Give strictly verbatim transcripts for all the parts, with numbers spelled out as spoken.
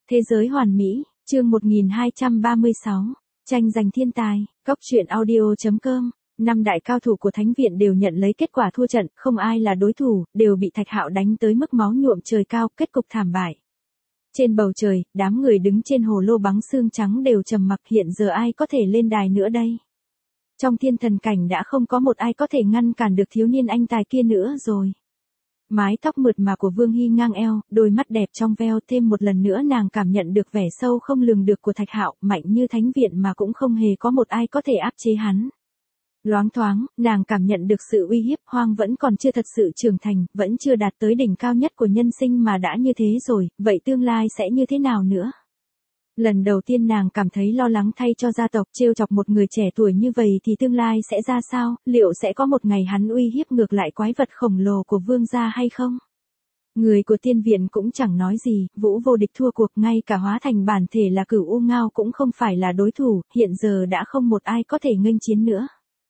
Thế giới hoàn mỹ, chương một nghìn hai trăm ba mươi sáu, tranh giành thiên tài, Cóc truyện audio chấm com. Năm đại cao thủ của Thánh viện đều nhận lấy kết quả thua trận, không ai là đối thủ, đều bị Thạch Hạo đánh tới mức máu nhuộm trời cao, kết cục thảm bại. Trên bầu trời, đám người đứng trên hồ lô bắn xương trắng đều trầm mặc, hiện giờ ai có thể lên đài nữa đây? Trong thiên thần cảnh đã không có một ai có thể ngăn cản được thiếu niên anh tài kia nữa rồi. Mái tóc mượt mà của Vương Hy ngang eo, đôi mắt đẹp trong veo, thêm một lần nữa nàng cảm nhận được vẻ sâu không lường được của Thạch Hạo, mạnh như Thánh viện mà cũng không hề có một ai có thể áp chế hắn. Loáng thoáng, nàng cảm nhận được sự uy hiếp, Hoang vẫn còn chưa thật sự trưởng thành, vẫn chưa đạt tới đỉnh cao nhất của nhân sinh mà đã như thế rồi, vậy tương lai sẽ như thế nào nữa? Lần đầu tiên nàng cảm thấy lo lắng thay cho gia tộc, trêu chọc một người trẻ tuổi như vậy thì tương lai sẽ ra sao, liệu sẽ có một ngày hắn uy hiếp ngược lại quái vật khổng lồ của Vương gia hay không? Người của tiên viện cũng chẳng nói gì, Vũ vô địch thua cuộc, ngay cả hóa thành bản thể là Cửu U Ngao cũng không phải là đối thủ, hiện giờ đã không một ai có thể nghênh chiến nữa.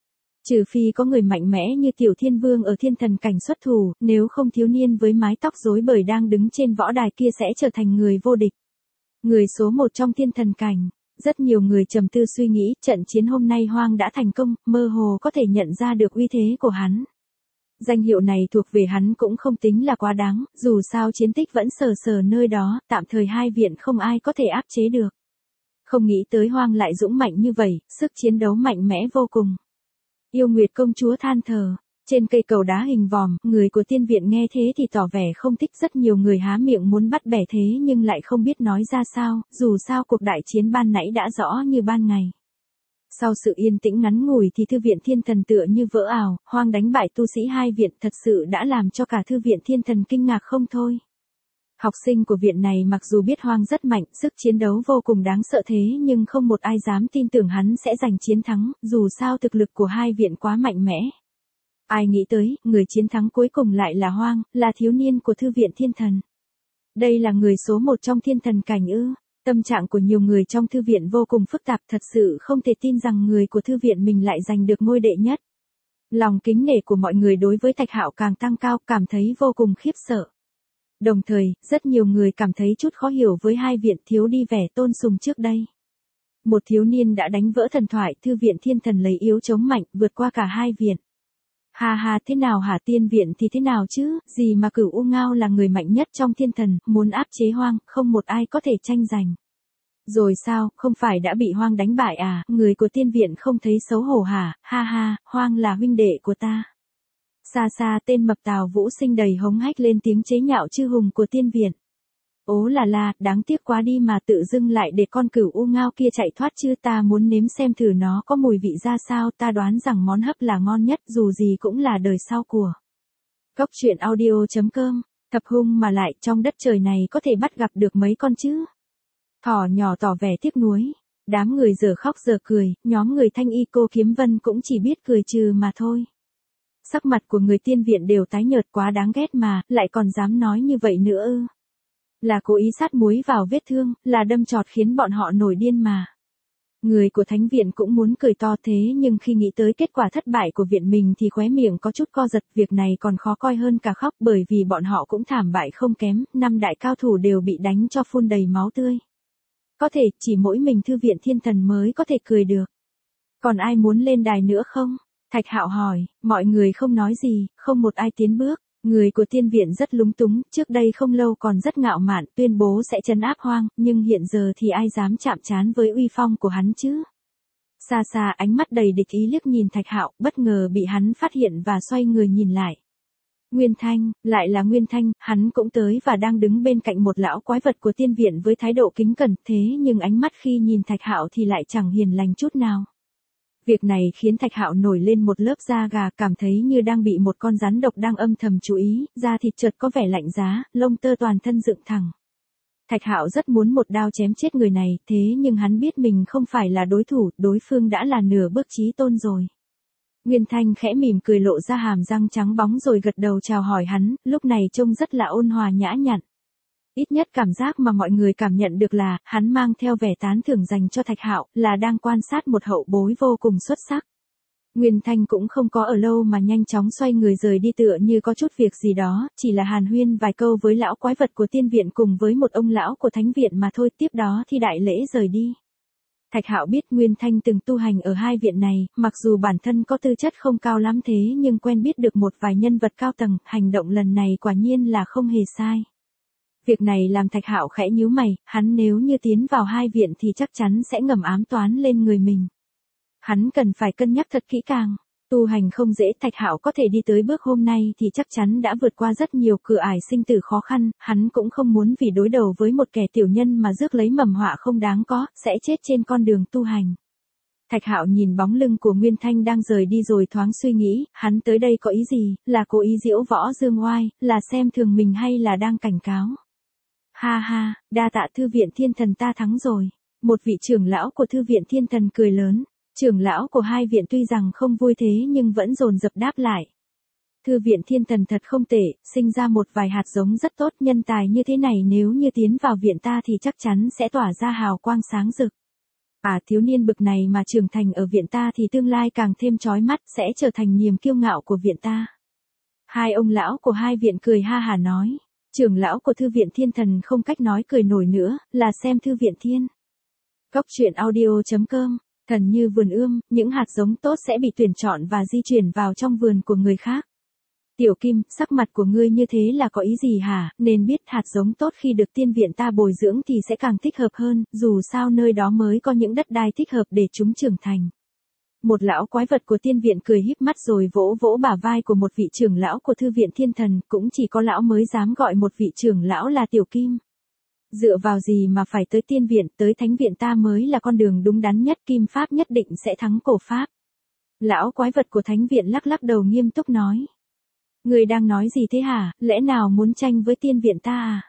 Trừ phi có người mạnh mẽ như Tiểu Thiên Vương ở thiên thần cảnh xuất thủ, nếu không thiếu niên với mái tóc rối bời đang đứng trên võ đài kia sẽ trở thành người vô địch. Người số một trong thiên thần cảnh. Rất nhiều người trầm tư suy nghĩ, trận chiến hôm nay Hoang đã thành công, mơ hồ có thể nhận ra được uy thế của hắn. Danh hiệu này thuộc về hắn cũng không tính là quá đáng, dù sao chiến tích vẫn sờ sờ nơi đó, tạm thời hai viện không ai có thể áp chế được. Không nghĩ tới Hoang lại dũng mạnh như vậy, sức chiến đấu mạnh mẽ vô cùng. Yêu Nguyệt công chúa than thở. Trên cây cầu đá hình vòm, người của tiên viện nghe thế thì tỏ vẻ không thích, rất nhiều người há miệng muốn bắt bẻ thế nhưng lại không biết nói ra sao, dù sao cuộc đại chiến ban nãy đã rõ như ban ngày. Sau sự yên tĩnh ngắn ngủi thì thư viện thiên thần tựa như vỡ ào, Hoang đánh bại tu sĩ hai viện thật sự đã làm cho cả thư viện thiên thần kinh ngạc không thôi. Học sinh của viện này mặc dù biết Hoang rất mạnh, sức chiến đấu vô cùng đáng sợ thế nhưng không một ai dám tin tưởng hắn sẽ giành chiến thắng, dù sao thực lực của hai viện quá mạnh mẽ. Ai nghĩ tới, người chiến thắng cuối cùng lại là Hoang, là thiếu niên của thư viện thiên thần. Đây là người số một trong thiên thần cảnh ư? Tâm trạng của nhiều người trong thư viện vô cùng phức tạp, thật sự không thể tin rằng người của thư viện mình lại giành được ngôi đệ nhất. Lòng kính nể của mọi người đối với Thạch Hạo càng tăng cao, cảm thấy vô cùng khiếp sợ. Đồng thời, rất nhiều người cảm thấy chút khó hiểu với hai viện, thiếu đi vẻ tôn sùng trước đây. Một thiếu niên đã đánh vỡ thần thoại, thư viện thiên thần lấy yếu chống mạnh, vượt qua cả hai viện. Ha ha, thế nào hả? Tiên viện thì thế nào chứ, gì mà Cửu U Ngao là người mạnh nhất trong thiên thần, muốn áp chế Hoang, không một ai có thể tranh giành. Rồi sao, không phải đã bị Hoang đánh bại à, người của tiên viện không thấy xấu hổ hả? Ha ha, Hoang là huynh đệ của ta. Xa xa tên mập Tào Vũ Sinh đầy hống hách lên tiếng chế nhạo chư hùng của tiên viện. Ố là la, đáng tiếc quá đi mà tự dưng lại để con Cửu U Ngao kia chạy thoát chứ, ta muốn nếm xem thử nó có mùi vị ra sao, ta đoán rằng món hấp là ngon nhất, dù gì cũng là đời sau của. Cóc truyện audio chấm com, thập hung mà lại trong đất trời này có thể bắt gặp được mấy con chứ. Thỏ nhỏ tỏ vẻ tiếc nuối, đám người giờ khóc giờ cười, nhóm người Thanh Y Cô Kiếm Vân cũng chỉ biết cười trừ mà thôi. Sắc mặt của người tiên viện đều tái nhợt, quá đáng ghét mà, lại còn dám nói như vậy nữa ư. Là cố ý sát muối vào vết thương, là đâm chọt khiến bọn họ nổi điên mà. Người của Thánh viện cũng muốn cười to thế nhưng khi nghĩ tới kết quả thất bại của viện mình thì khóe miệng có chút co giật, việc này còn khó coi hơn cả khóc bởi vì bọn họ cũng thảm bại không kém, năm đại cao thủ đều bị đánh cho phun đầy máu tươi. Có thể chỉ mỗi mình thư viện thiên thần mới có thể cười được. Còn ai muốn lên đài nữa không? Thạch Hạo hỏi, mọi người không nói gì, không một ai tiến bước. Người của tiên viện rất lúng túng, trước đây không lâu còn rất ngạo mạn, tuyên bố sẽ trấn áp Hoang, nhưng hiện giờ thì ai dám chạm trán với uy phong của hắn chứ? Xa xa ánh mắt đầy địch ý liếc nhìn Thạch Hạo, bất ngờ bị hắn phát hiện và xoay người nhìn lại. Nguyên Thanh, lại là Nguyên Thanh, hắn cũng tới và đang đứng bên cạnh một lão quái vật của tiên viện với thái độ kính cẩn, thế nhưng ánh mắt khi nhìn Thạch Hạo thì lại chẳng hiền lành chút nào. Việc này khiến Thạch Hạo nổi lên một lớp da gà, cảm thấy như đang bị một con rắn độc đang âm thầm chú ý, da thịt chợt có vẻ lạnh giá, lông tơ toàn thân dựng thẳng. Thạch Hạo rất muốn một đao chém chết người này, thế nhưng hắn biết mình không phải là đối thủ, đối phương đã là nửa bước chí tôn rồi. Nguyên Thanh khẽ mỉm cười lộ ra hàm răng trắng bóng rồi gật đầu chào hỏi hắn, lúc này trông rất là ôn hòa nhã nhặn. Ít nhất cảm giác mà mọi người cảm nhận được là, hắn mang theo vẻ tán thưởng dành cho Thạch Hạo, là đang quan sát một hậu bối vô cùng xuất sắc. Nguyên Thanh cũng không có ở lâu mà nhanh chóng xoay người rời đi tựa như có chút việc gì đó, chỉ là hàn huyên vài câu với lão quái vật của tiên viện cùng với một ông lão của thánh viện mà thôi, tiếp đó thì đại lễ rời đi. Thạch Hạo biết Nguyên Thanh từng tu hành ở hai viện này, mặc dù bản thân có tư chất không cao lắm thế nhưng quen biết được một vài nhân vật cao tầng, hành động lần này quả nhiên là không hề sai. Việc này làm Thạch Hạo khẽ nhíu mày, hắn nếu như tiến vào hai viện thì chắc chắn sẽ ngầm ám toán lên người mình. Hắn cần phải cân nhắc thật kỹ càng. Tu hành không dễ, Thạch Hạo có thể đi tới bước hôm nay thì chắc chắn đã vượt qua rất nhiều cửa ải sinh tử khó khăn, hắn cũng không muốn vì đối đầu với một kẻ tiểu nhân mà rước lấy mầm họa không đáng có, sẽ chết trên con đường tu hành. Thạch Hạo nhìn bóng lưng của Nguyên Thanh đang rời đi rồi thoáng suy nghĩ, hắn tới đây có ý gì, là cố ý giễu võ dương oai, là xem thường mình hay là đang cảnh cáo. Ha ha, đa tạ thư viện thiên thần ta thắng rồi. Một vị trưởng lão của thư viện thiên thần cười lớn. Trưởng lão của hai viện tuy rằng không vui thế nhưng vẫn dồn dập đáp lại. Thư viện thiên thần thật không tệ, sinh ra một vài hạt giống rất tốt, nhân tài như thế này nếu như tiến vào viện ta thì chắc chắn sẽ tỏa ra hào quang sáng rực. À, thiếu niên bực này mà trưởng thành ở viện ta thì tương lai càng thêm chói mắt, sẽ trở thành niềm kiêu ngạo của viện ta. Hai ông lão của hai viện cười ha hả nói. Trưởng lão của thư viện thiên thần không cách nói cười nổi nữa, là xem thư viện thiên. Góc truyện audio chấm com. Thần như vườn ươm, những hạt giống tốt sẽ bị tuyển chọn và di chuyển vào trong vườn của người khác. Tiểu Kim, sắc mặt của ngươi như thế là có ý gì hả? Nên biết hạt giống tốt khi được tiên viện ta bồi dưỡng thì sẽ càng thích hợp hơn, dù sao nơi đó mới có những đất đai thích hợp để chúng trưởng thành. Một lão quái vật của tiên viện cười híp mắt rồi vỗ vỗ bả vai của một vị trưởng lão của thư viện thiên thần, cũng chỉ có lão mới dám gọi một vị trưởng lão là Tiểu Kim. Dựa vào gì mà phải tới tiên viện, tới thánh viện ta mới là con đường đúng đắn nhất, kim pháp nhất định sẽ thắng cổ pháp. Lão quái vật của thánh viện lắc lắc đầu nghiêm túc nói. Người đang nói gì thế hả, lẽ nào muốn tranh với tiên viện ta à?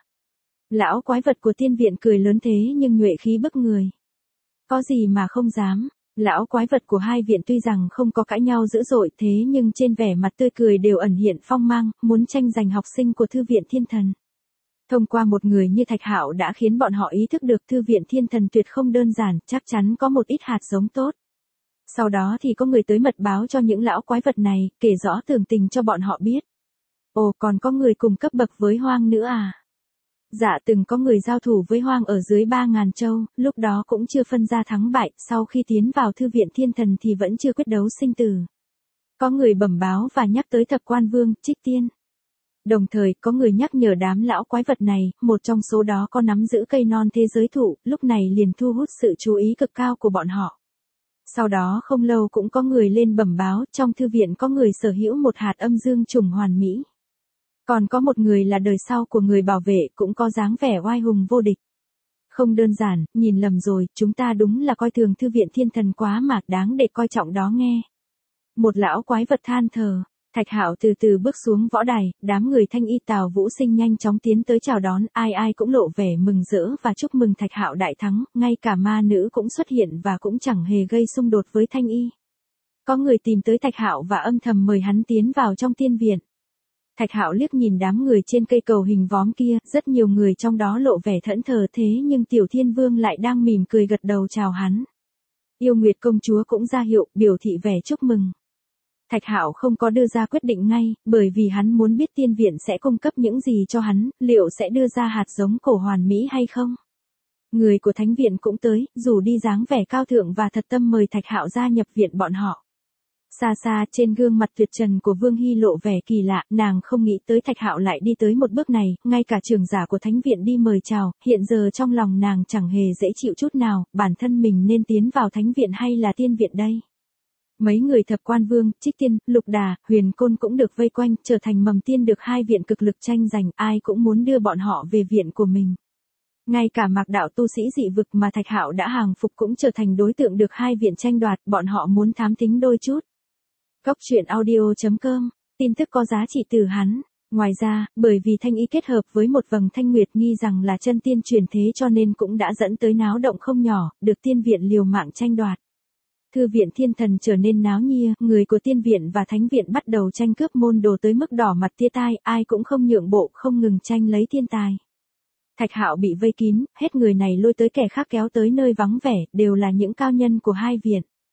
Lão quái vật của tiên viện cười lớn thế nhưng nhuệ khí bức người. Có gì mà không dám, lão quái vật của hai viện tuy rằng không có cãi nhau dữ dội thế nhưng trên vẻ mặt tươi cười đều ẩn hiện phong mang, muốn tranh giành học sinh của thư viện thiên thần. Thông qua một người như Thạch Hạo đã khiến bọn họ ý thức được thư viện thiên thần tuyệt không đơn giản, chắc chắn có một ít hạt giống tốt. Sau đó thì có người tới mật báo cho những lão quái vật này, kể rõ tường tình cho bọn họ biết. Ồ, còn có người cùng cấp bậc với Hoang nữa à? Dạ, từng có người giao thủ với Hoang ở dưới ba ngàn châu, lúc đó cũng chưa phân ra thắng bại, sau khi tiến vào thư viện thiên thần thì vẫn chưa quyết đấu sinh tử. Có người bẩm báo và nhắc tới Thập Quan Vương, Trích Tiên. Đồng thời, có người nhắc nhở đám lão quái vật này, một trong số đó có nắm giữ cây non thế giới thụ, lúc này liền thu hút sự chú ý cực cao của bọn họ. Sau đó không lâu cũng có người lên bẩm báo, trong thư viện có người sở hữu một hạt âm dương trùng hoàn mỹ. Còn có một người là đời sau của người bảo vệ, cũng có dáng vẻ oai hùng vô địch. Không đơn giản, nhìn lầm rồi, chúng ta đúng là coi thường thư viện thiên thần quá mà, đáng để coi trọng đó nghe. Một lão quái vật than thở. Thạch Hạo từ từ bước xuống võ đài, đám người Thanh Y Tào Vũ Sinh nhanh chóng tiến tới chào đón, ai ai cũng lộ vẻ mừng rỡ và chúc mừng Thạch Hạo đại thắng, ngay cả ma nữ cũng xuất hiện và cũng chẳng hề gây xung đột với Thanh Y. Có người tìm tới Thạch Hạo và âm thầm mời hắn tiến vào trong tiên viện. Thạch Hạo liếc nhìn đám người trên cây cầu hình vóm kia, rất nhiều người trong đó lộ vẻ thẫn thờ thế nhưng Tiểu Thiên Vương lại đang mỉm cười gật đầu chào hắn. Yêu Nguyệt công chúa cũng ra hiệu, biểu thị vẻ chúc mừng. Thạch Hạo không có đưa ra quyết định ngay, bởi vì hắn muốn biết tiên viện sẽ cung cấp những gì cho hắn, liệu sẽ đưa ra hạt giống cổ hoàn mỹ hay không. Người của thánh viện cũng tới, dù đi dáng vẻ cao thượng và thật tâm mời Thạch Hạo gia nhập viện bọn họ. Xa xa trên gương mặt tuyệt trần của Vương Hy lộ vẻ kỳ lạ, nàng không nghĩ tới Thạch Hạo lại đi tới một bước này, ngay cả trưởng giả của thánh viện đi mời chào, hiện giờ trong lòng nàng chẳng hề dễ chịu chút nào, bản thân mình nên tiến vào thánh viện hay là tiên viện đây. Mấy người Thập Quan Vương, Trích Tiên, Lục Đà, Huyền Côn cũng được vây quanh, trở thành mầm tiên được hai viện cực lực tranh giành, ai cũng muốn đưa bọn họ về viện của mình. Ngay cả Mạc đạo tu sĩ dị vực mà Thạch Hạo đã hàng phục cũng trở thành đối tượng được hai viện tranh đoạt, bọn họ muốn thám tính đôi chút. Góc truyện audio chấm com, tin tức có giá trị từ hắn. Ngoài ra, bởi vì Thanh Y kết hợp với một vầng thanh nguyệt nghi rằng là chân tiên truyền thế cho nên cũng đã dẫn tới náo động không nhỏ, được tiên viện liều mạng tranh đoạt. Thư viện thiên thần trở nên náo nhia, người của tiên viện và thánh viện bắt đầu tranh cướp môn đồ tới mức đỏ mặt tia tai, ai cũng không nhượng bộ, không ngừng tranh lấy thiên tài. Thạch Hạo bị vây kín, hết người này lôi tới kẻ khác kéo tới nơi vắng vẻ, đều là những cao nhân của hai viện.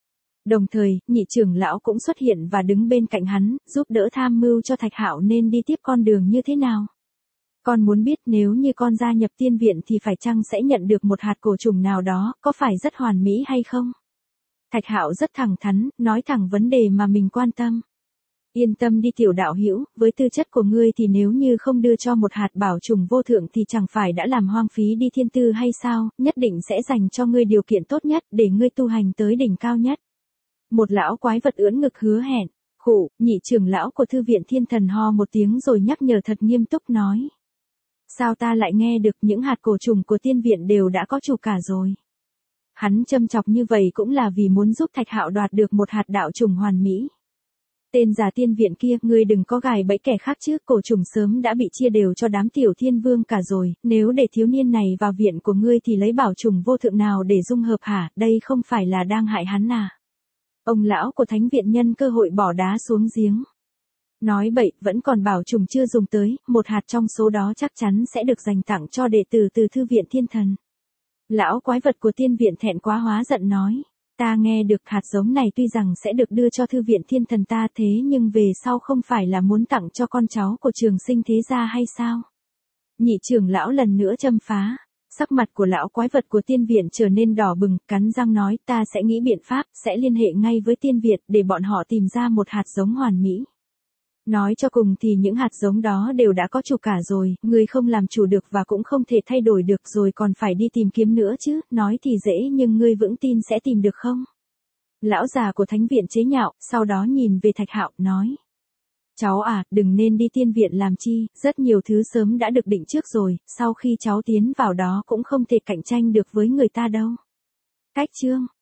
Đồng thời, nhị trưởng lão cũng xuất hiện và đứng bên cạnh hắn, giúp đỡ tham mưu cho Thạch Hạo nên đi tiếp con đường như thế nào. Con muốn biết nếu như con gia nhập tiên viện thì phải chăng sẽ nhận được một hạt cổ trùng nào đó, có phải rất hoàn mỹ hay không? Thạch Hạo rất thẳng thắn, nói thẳng vấn đề mà mình quan tâm. Yên tâm đi tiểu đạo hữu, với tư chất của ngươi thì nếu như không đưa cho một hạt bảo trùng vô thượng thì chẳng phải đã làm hoang phí đi thiên tư hay sao, nhất định sẽ dành cho ngươi điều kiện tốt nhất để ngươi tu hành tới đỉnh cao nhất. Một lão quái vật ưỡn ngực hứa hẹn, khụ, nhị trưởng lão của thư viện thiên thần ho một tiếng rồi nhắc nhở thật nghiêm túc nói. Sao ta lại nghe được những hạt cổ trùng của tiên viện đều đã có chủ cả rồi? Hắn châm chọc như vậy cũng là vì muốn giúp Thạch Hạo đoạt được một hạt đạo trùng hoàn mỹ. Tên già tiên viện kia, ngươi đừng có gài bẫy kẻ khác chứ, cổ trùng sớm đã bị chia đều cho đám tiểu thiên vương cả rồi, nếu để thiếu niên này vào viện của ngươi thì lấy bảo trùng vô thượng nào để dung hợp hả, đây không phải là đang hại hắn à? Ông lão của thánh viện nhân cơ hội bỏ đá xuống giếng. Nói bậy, vẫn còn bảo trùng chưa dùng tới, một hạt trong số đó chắc chắn sẽ được dành tặng cho đệ tử từ thư viện thiên thần. Lão quái vật của tiên viện thẹn quá hóa giận nói. Ta nghe được hạt giống này tuy rằng sẽ được đưa cho thư viện thiên thần ta thế nhưng về sau không phải là muốn tặng cho con cháu của trường sinh thế gia hay sao? Nhị trưởng lão lần nữa châm phá. Sắc mặt của lão quái vật của tiên viện trở nên đỏ bừng, cắn răng nói ta sẽ nghĩ biện pháp, sẽ liên hệ ngay với tiên viện để bọn họ tìm ra một hạt giống hoàn mỹ. Nói cho cùng thì những hạt giống đó đều đã có chủ cả rồi, người không làm chủ được và cũng không thể thay đổi được rồi còn phải đi tìm kiếm nữa chứ, nói thì dễ nhưng ngươi vững tin sẽ tìm được không? Lão già của thánh viện chế nhạo, sau đó nhìn về Thạch Hạo, nói. Cháu à, đừng nên đi tiên viện làm chi, rất nhiều thứ sớm đã được định trước rồi, sau khi cháu tiến vào đó cũng không thể cạnh tranh được với người ta đâu. Cách chương